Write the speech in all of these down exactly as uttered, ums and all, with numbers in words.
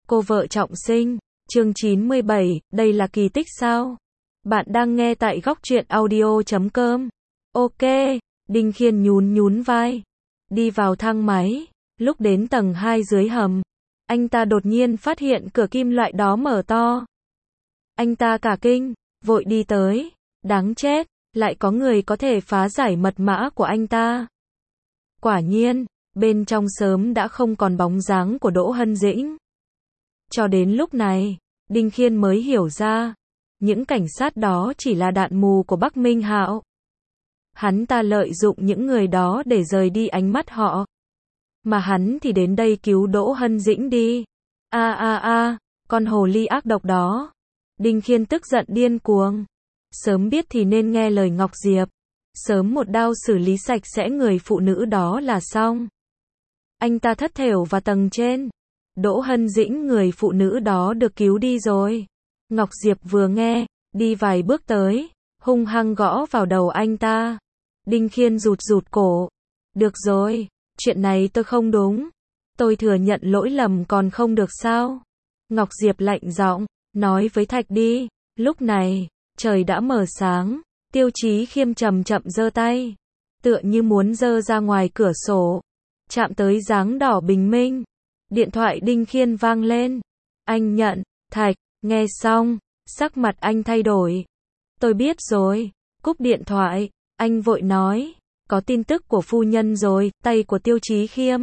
Cô vợ trọng sinh, chương chín mươi bảy, đây là kỳ tích sao? Bạn đang nghe tại góc truyện audio chấm com. Ok, Đinh Khiên nhún nhún vai. Đi vào thang máy, lúc đến tầng hai dưới hầm, anh ta đột nhiên phát hiện cửa kim loại đó mở to. Anh ta cả kinh, vội đi tới, đáng chết, lại có người có thể phá giải mật mã của anh ta. Quả nhiên, bên trong sớm đã không còn bóng dáng của Đỗ Hân Dĩnh. Cho đến lúc này, Đinh Khiên mới hiểu ra, những cảnh sát đó chỉ là đạn mù của Bắc Minh Hạo. Hắn ta lợi dụng những người đó để rời đi ánh mắt họ. Mà hắn thì đến đây cứu Đỗ Hân Dĩnh đi. A a a, con hồ ly ác độc đó. Đinh Khiên tức giận điên cuồng. Sớm biết thì nên nghe lời Ngọc Diệp. Sớm một đao xử lý sạch sẽ người phụ nữ đó là xong. Anh ta thất thểu vào tầng trên. Đỗ Hân Dĩnh, người phụ nữ đó được cứu đi rồi. Ngọc Diệp vừa nghe, đi vài bước tới, hung hăng gõ vào đầu anh ta. Đinh Khiên rụt rụt cổ. Được rồi, chuyện này tôi không đúng. Tôi thừa nhận lỗi lầm còn không được sao? Ngọc Diệp lạnh giọng, nói với Thạch đi. Lúc này, trời đã mở sáng, Tiêu Chí Khiêm chậm chậm giơ tay, tựa như muốn giơ ra ngoài cửa sổ, chạm tới dáng đỏ bình minh. Điện thoại Đinh Khiên vang lên. Anh nhận. Thạch, nghe xong, sắc mặt anh thay đổi. Tôi biết rồi. Cúp điện thoại, anh vội nói, có tin tức của phu nhân rồi. Tay của Tiêu Chí Khiêm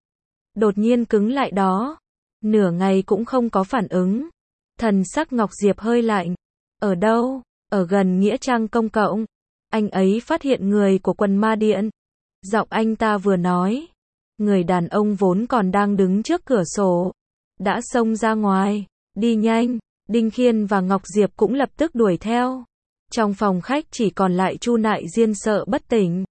đột nhiên cứng lại đó. Nửa ngày cũng không có phản ứng. Thần sắc Ngọc Diệp hơi lạnh. Ở đâu? Ở gần nghĩa trang công cộng. Anh ấy phát hiện người của quần ma điện. Giọng anh ta vừa nói, người đàn ông vốn còn đang đứng trước cửa sổ đã xông ra ngoài. Đi nhanh. Đinh Khiên và Ngọc Diệp cũng lập tức đuổi theo. Trong phòng khách chỉ còn lại Chu Nại Diên sợ bất tỉnh,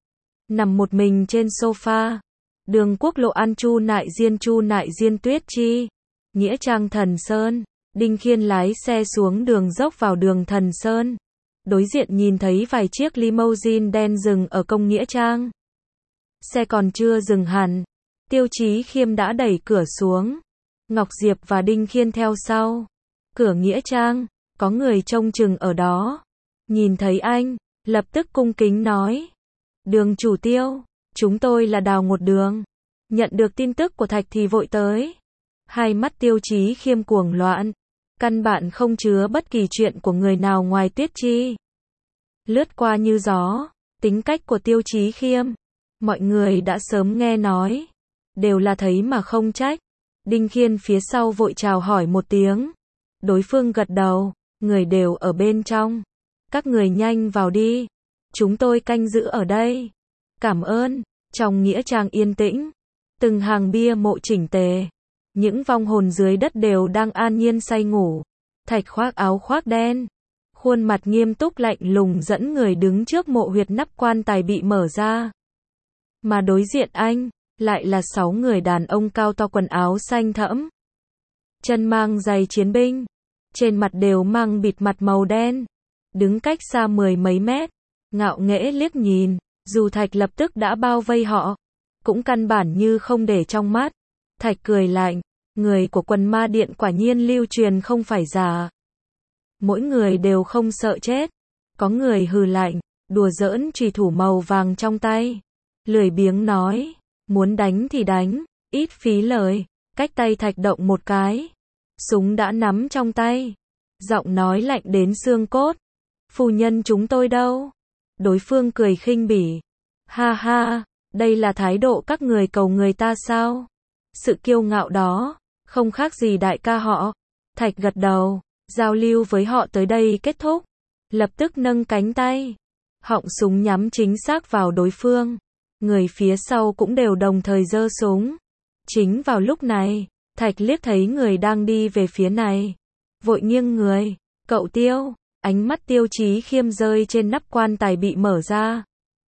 nằm một mình trên sofa. Đường quốc lộ An Chu Nại Diên Chu Nại Diên Tuyết Chi, nghĩa trang Thần Sơn. Đinh Khiên lái xe xuống đường dốc vào đường Thần Sơn. Đối diện nhìn thấy vài chiếc limousine đen dừng ở công nghĩa trang. Xe còn chưa dừng hẳn, Tiêu Chí Khiêm đã đẩy cửa xuống. Ngọc Diệp và Đinh Khiên theo sau. Cửa nghĩa trang, có người trông chừng ở đó. Nhìn thấy anh, lập tức cung kính nói. Đường chủ Tiêu, chúng tôi là Đào Ngột Đường. Nhận được tin tức của Thạch thì vội tới. Hai mắt Tiêu Chí Khiêm cuồng loạn. Căn bản không chứa bất kỳ chuyện của người nào ngoài Tuyết Chi. Lướt qua như gió, tính cách của Tiêu Chí Khiêm, mọi người đã sớm nghe nói. Đều là thấy mà không trách. Đinh Khiên phía sau vội chào hỏi một tiếng. Đối phương gật đầu, người đều ở bên trong. Các người nhanh vào đi. Chúng tôi canh giữ ở đây. Cảm ơn. Trong nghĩa trang yên tĩnh, từng hàng bia mộ chỉnh tề. Những vong hồn dưới đất đều đang an nhiên say ngủ. Thạch khoác áo khoác đen, khuôn mặt nghiêm túc lạnh lùng dẫn người đứng trước mộ huyệt nắp quan tài bị mở ra. Mà đối diện anh, lại là sáu người đàn ông cao to quần áo xanh thẫm. Chân mang giày chiến binh, trên mặt đều mang bịt mặt màu đen. Đứng cách xa mười mấy mét, ngạo nghễ liếc nhìn, dù Thạch lập tức đã bao vây họ, cũng căn bản như không để trong mắt. Thạch cười lạnh, người của quần ma điện quả nhiên lưu truyền không phải giả. Mỗi người đều không sợ chết. Có người hừ lạnh, đùa giỡn chùy thủ màu vàng trong tay. Lười biếng nói, muốn đánh thì đánh, ít phí lời. Cách tay Thạch động một cái, súng đã nắm trong tay. Giọng nói lạnh đến xương cốt. Phu nhân chúng tôi đâu? Đối phương cười khinh bỉ. Ha ha, đây là thái độ các người cầu người ta sao? Sự kiêu ngạo đó, không khác gì đại ca họ. Thạch gật đầu, giao lưu với họ tới đây kết thúc. Lập tức nâng cánh tay, họng súng nhắm chính xác vào đối phương. Người phía sau cũng đều đồng thời giơ súng. Chính vào lúc này, Thạch liếc thấy người đang đi về phía này, vội nghiêng người. Cậu Tiêu. Ánh mắt Tiêu Chí Khiêm rơi trên nắp quan tài bị mở ra.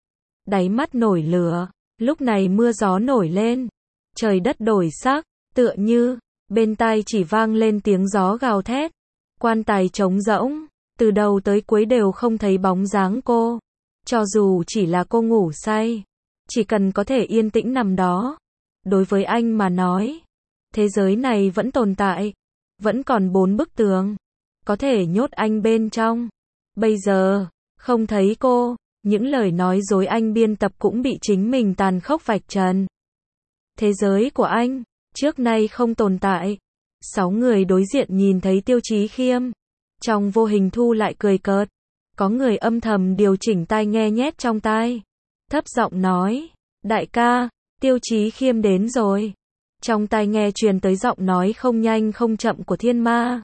Đáy mắt nổi lửa. Lúc này mưa gió nổi lên, trời đất đổi sắc, tựa như bên tai chỉ vang lên tiếng gió gào thét. Quan tài trống rỗng, từ đầu tới cuối đều không thấy bóng dáng cô. Cho dù chỉ là cô ngủ say, chỉ cần có thể yên tĩnh nằm đó, đối với anh mà nói, Thế giới này vẫn tồn tại. Vẫn còn bốn bức tường. Có thể nhốt anh bên trong. Bây giờ, không thấy cô, những lời nói dối anh biên tập cũng bị chính mình tàn khốc vạch trần. Thế giới của anh, trước nay không tồn tại. Sáu người đối diện nhìn thấy Tiêu Chí Khiêm. Trong vô hình thu lại cười cợt. Có người âm thầm điều chỉnh tai nghe nhét trong tai. Thấp giọng nói, đại ca, Tiêu Chí Khiêm đến rồi. Trong tai nghe truyền tới giọng nói không nhanh không chậm của Thiên Ma.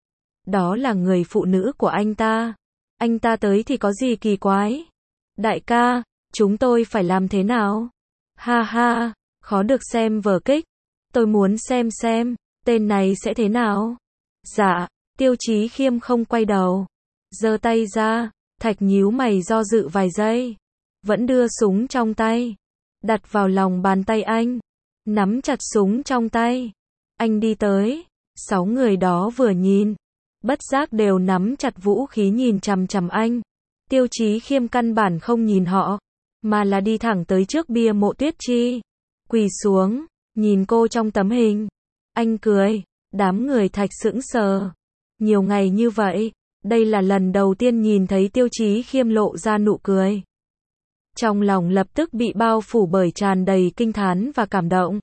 Đó là người phụ nữ của anh ta. Anh ta tới thì có gì kỳ quái? Đại ca, chúng tôi phải làm thế nào? Ha ha, khó được xem vở kịch. Tôi muốn xem xem, tên này sẽ thế nào? Dạ, Tiêu Chí Khiêm không quay đầu. Giơ tay ra, Thạch nhíu mày do dự vài giây. Vẫn đưa súng trong tay. Đặt vào lòng bàn tay anh. Nắm chặt súng trong tay. Anh đi tới. Sáu người đó vừa nhìn. Bất giác đều nắm chặt vũ khí nhìn chằm chằm anh. Tiêu Chí Khiêm căn bản không nhìn họ. Mà là đi thẳng tới trước bia mộ Tuyết Chi. Quỳ xuống. Nhìn cô trong tấm hình. Anh cười. Đám người Thạch sững sờ. Nhiều ngày như vậy. Đây là lần đầu tiên nhìn thấy Tiêu Chí Khiêm lộ ra nụ cười. Trong lòng lập tức bị bao phủ bởi tràn đầy kinh thán và cảm động.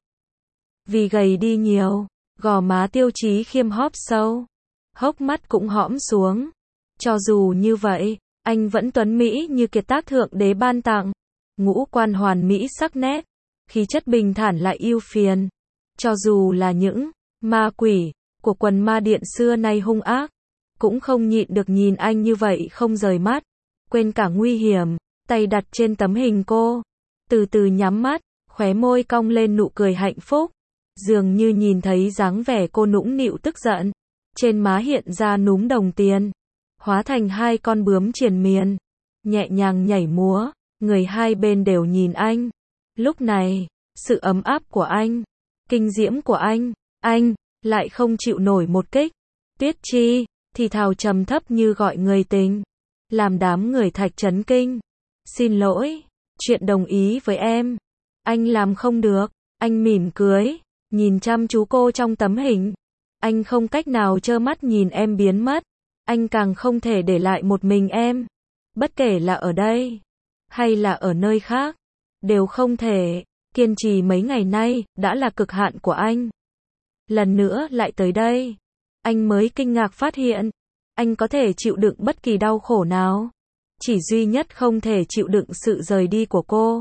Vì gầy đi nhiều, gò má Tiêu Chí Khiêm hóp sâu, hốc mắt cũng hõm xuống. Cho dù như vậy, anh vẫn tuấn mỹ như kiệt tác thượng đế ban tặng. Ngũ quan hoàn mỹ sắc nét, khí chất bình thản lại ưu phiền. Cho dù là những ma quỷ của quần ma điện xưa nay hung ác, cũng không nhịn được nhìn anh như vậy không rời mắt, quên cả nguy hiểm. Tay đặt trên tấm hình cô, từ từ nhắm mắt, khóe môi cong lên nụ cười hạnh phúc, dường như nhìn thấy dáng vẻ cô nũng nịu tức giận, trên má hiện ra núm đồng tiền, hóa thành hai con bướm triền miên, nhẹ nhàng nhảy múa, người hai bên đều nhìn anh. Lúc này, sự ấm áp của anh, kinh diễm của anh, anh lại không chịu nổi một kích. Tuyết Chi thì thào trầm thấp như gọi người tình, làm đám người Thạch chấn kinh. Xin lỗi, chuyện đồng ý với em, anh làm không được. Anh mỉm cười, nhìn chăm chú cô trong tấm hình. Anh không cách nào trơ mắt nhìn em biến mất. Anh càng không thể để lại một mình em. Bất kể là ở đây, hay là ở nơi khác, đều không thể. Kiên trì mấy ngày nay, đã là cực hạn của anh. Lần nữa lại tới đây, anh mới kinh ngạc phát hiện, anh có thể chịu đựng bất kỳ đau khổ nào. Chỉ duy nhất không thể chịu đựng sự rời đi của cô.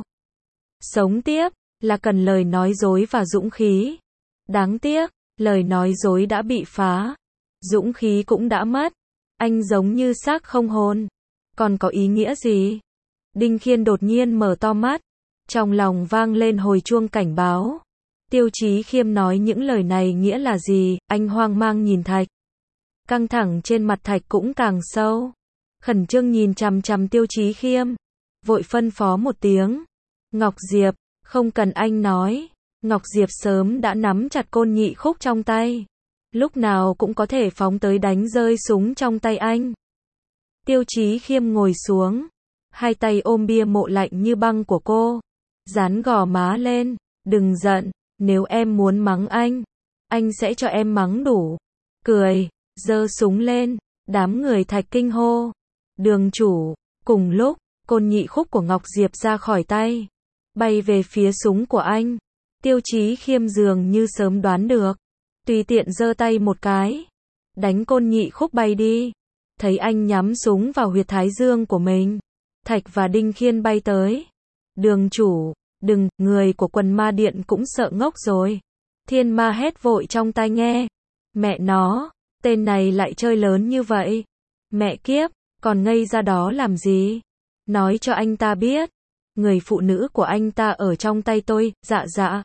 Sống tiếp, là cần lời nói dối và dũng khí. Đáng tiếc, lời nói dối đã bị phá. Dũng khí cũng đã mất. Anh giống như xác không hồn. Còn có ý nghĩa gì? Đinh Khiên đột nhiên mở to mắt. Trong lòng vang lên hồi chuông cảnh báo. Tiêu Chí Khiêm nói những lời này nghĩa là gì? Anh hoang mang nhìn Thạch. Căng thẳng trên mặt Thạch cũng càng sâu. Khẩn trương nhìn chằm chằm Tiêu Chí Khiêm, vội phân phó một tiếng. Ngọc Diệp, không cần anh nói. Ngọc Diệp sớm đã nắm chặt côn nhị khúc trong tay. Lúc nào cũng có thể phóng tới đánh rơi súng trong tay anh. Tiêu Chí Khiêm ngồi xuống, hai tay ôm bia mộ lạnh như băng của cô, dán gò má lên. Đừng giận, nếu em muốn mắng anh, anh sẽ cho em mắng đủ. Cười, giơ súng lên, đám người Thạch kinh hô. Đường chủ, cùng lúc, côn nhị khúc của Ngọc Diệp ra khỏi tay, bay về phía súng của anh. Tiêu Chí Khiêm dường như sớm đoán được, tùy tiện giơ tay một cái, đánh côn nhị khúc bay đi. Thấy anh nhắm súng vào huyệt thái dương của mình, Thạch và Đinh Khiên bay tới. Đường chủ, đừng, người của quần ma điện cũng sợ ngốc rồi. Thiên Ma hét vội trong tai nghe. Mẹ nó, tên này lại chơi lớn như vậy. Mẹ kiếp, còn ngây ra đó làm gì? Nói cho anh ta biết, người phụ nữ của anh ta ở trong tay tôi. Dạ dạ.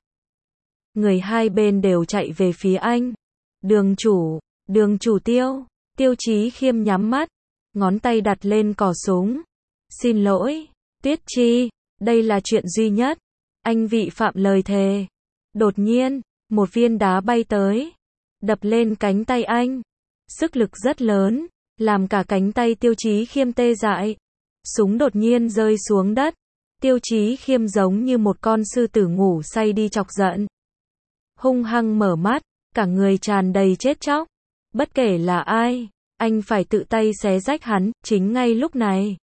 Người hai bên đều chạy về phía anh. Đường chủ, đường chủ Tiêu. Tiêu Chí Khiêm nhắm mắt, ngón tay đặt lên cò súng. Xin lỗi, Tuyết Chi, đây là chuyện duy nhất. Anh vị phạm lời thề. Đột nhiên, một viên đá bay tới, đập lên cánh tay anh. Sức lực rất lớn, làm cả cánh tay Tiêu Chí Khiêm tê dại. Súng đột nhiên rơi xuống đất. Tiêu Chí Khiêm giống như một con sư tử ngủ say đi chọc giận. Hung hăng mở mắt, cả người tràn đầy chết chóc. Bất kể là ai, anh phải tự tay xé rách hắn, chính ngay lúc này.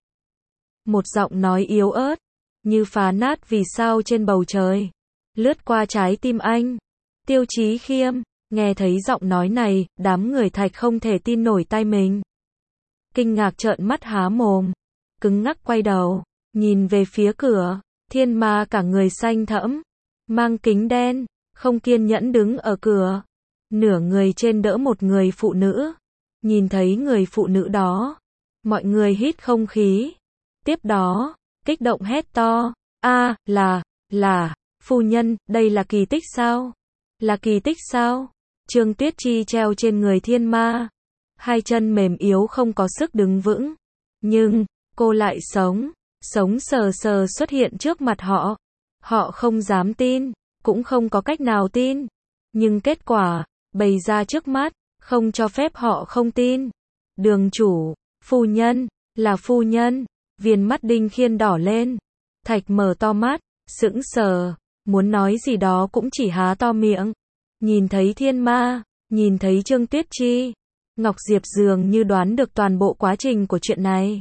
Một giọng nói yếu ớt, như phá nát vì sao trên bầu trời, lướt qua trái tim anh. Tiêu Chí Khiêm, nghe thấy giọng nói này, đám người Thạch không thể tin nổi tai mình. Kinh ngạc trợn mắt há mồm, cứng ngắc quay đầu, nhìn về phía cửa, Thiên Ma cả người xanh thẫm, mang kính đen, không kiên nhẫn đứng ở cửa, nửa người trên đỡ một người phụ nữ. Nhìn thấy người phụ nữ đó, mọi người hít không khí. Tiếp đó, kích động hét to, a, là, là, phu nhân, đây là kỳ tích sao? Là kỳ tích sao? Trương Tuyết Chi treo trên người Thiên Ma, hai chân mềm yếu không có sức đứng vững. Nhưng, cô lại sống, sống sờ sờ xuất hiện trước mặt họ. Họ không dám tin, cũng không có cách nào tin. Nhưng kết quả, bày ra trước mắt, không cho phép họ không tin. Đường chủ, phu nhân, là phu nhân. Viền mắt Đinh Khiên đỏ lên. Thạch mở to mắt, sững sờ, muốn nói gì đó cũng chỉ há to miệng. Nhìn thấy Thiên Ma, nhìn thấy Trương Tuyết Chi, Ngọc Diệp dường như đoán được toàn bộ quá trình của chuyện này.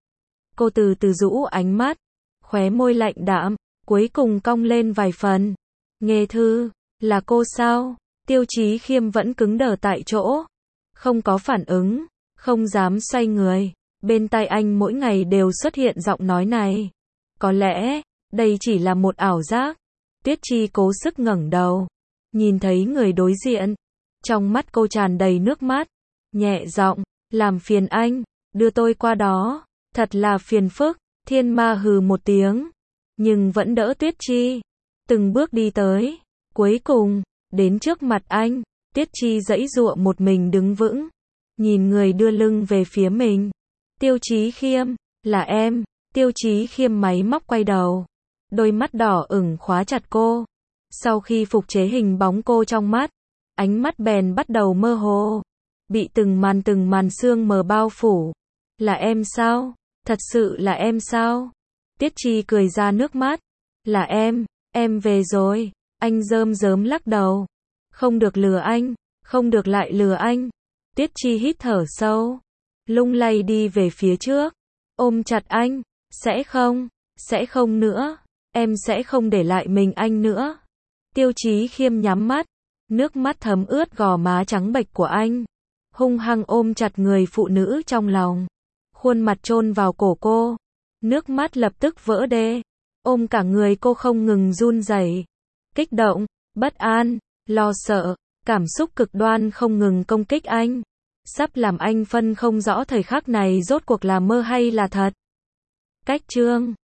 Cô từ từ rũ ánh mắt, khóe môi lạnh đạm, cuối cùng cong lên vài phần. Nghê Thư, là cô sao? Tiêu Chí Khiêm vẫn cứng đờ tại chỗ, không có phản ứng, không dám xoay người. Bên tai anh mỗi ngày đều xuất hiện giọng nói này. Có lẽ, đây chỉ là một ảo giác. Tuyết Chi cố sức ngẩng đầu, nhìn thấy người đối diện. Trong mắt cô tràn đầy nước mắt, nhẹ giọng, làm phiền anh, đưa tôi qua đó, thật là phiền phức. Thiên Ma hừ một tiếng, nhưng vẫn đỡ Tuyết Chi, từng bước đi tới. Cuối cùng, đến trước mặt anh, Tuyết Chi giãy giụa một mình đứng vững, nhìn người đưa lưng về phía mình. Tiêu Chí Khiêm, là em. Tiêu Chí Khiêm máy móc quay đầu, đôi mắt đỏ ửng khóa chặt cô. Sau khi phục chế hình bóng cô trong mắt, ánh mắt bèn bắt đầu mơ hồ, bị từng màn từng màn sương mờ bao phủ. Là em sao? Thật sự là em sao? Tiết Chi cười ra nước mắt. Là em, em về rồi. Anh rơm rớm lắc đầu. Không được lừa anh, không được lại lừa anh. Tiết Chi hít thở sâu, lung lay đi về phía trước, ôm chặt anh. Sẽ không, sẽ không nữa, em sẽ không để lại mình anh nữa. Tiêu Chí Khiêm nhắm mắt, nước mắt thấm ướt gò má trắng bệch của anh, hung hăng ôm chặt người phụ nữ trong lòng, khuôn mặt chôn vào cổ cô, nước mắt lập tức vỡ đê, ôm cả người cô không ngừng run rẩy, kích động, bất an, lo sợ, cảm xúc cực đoan không ngừng công kích anh, sắp làm anh phân không rõ thời khắc này rốt cuộc là mơ hay là thật. Cách chương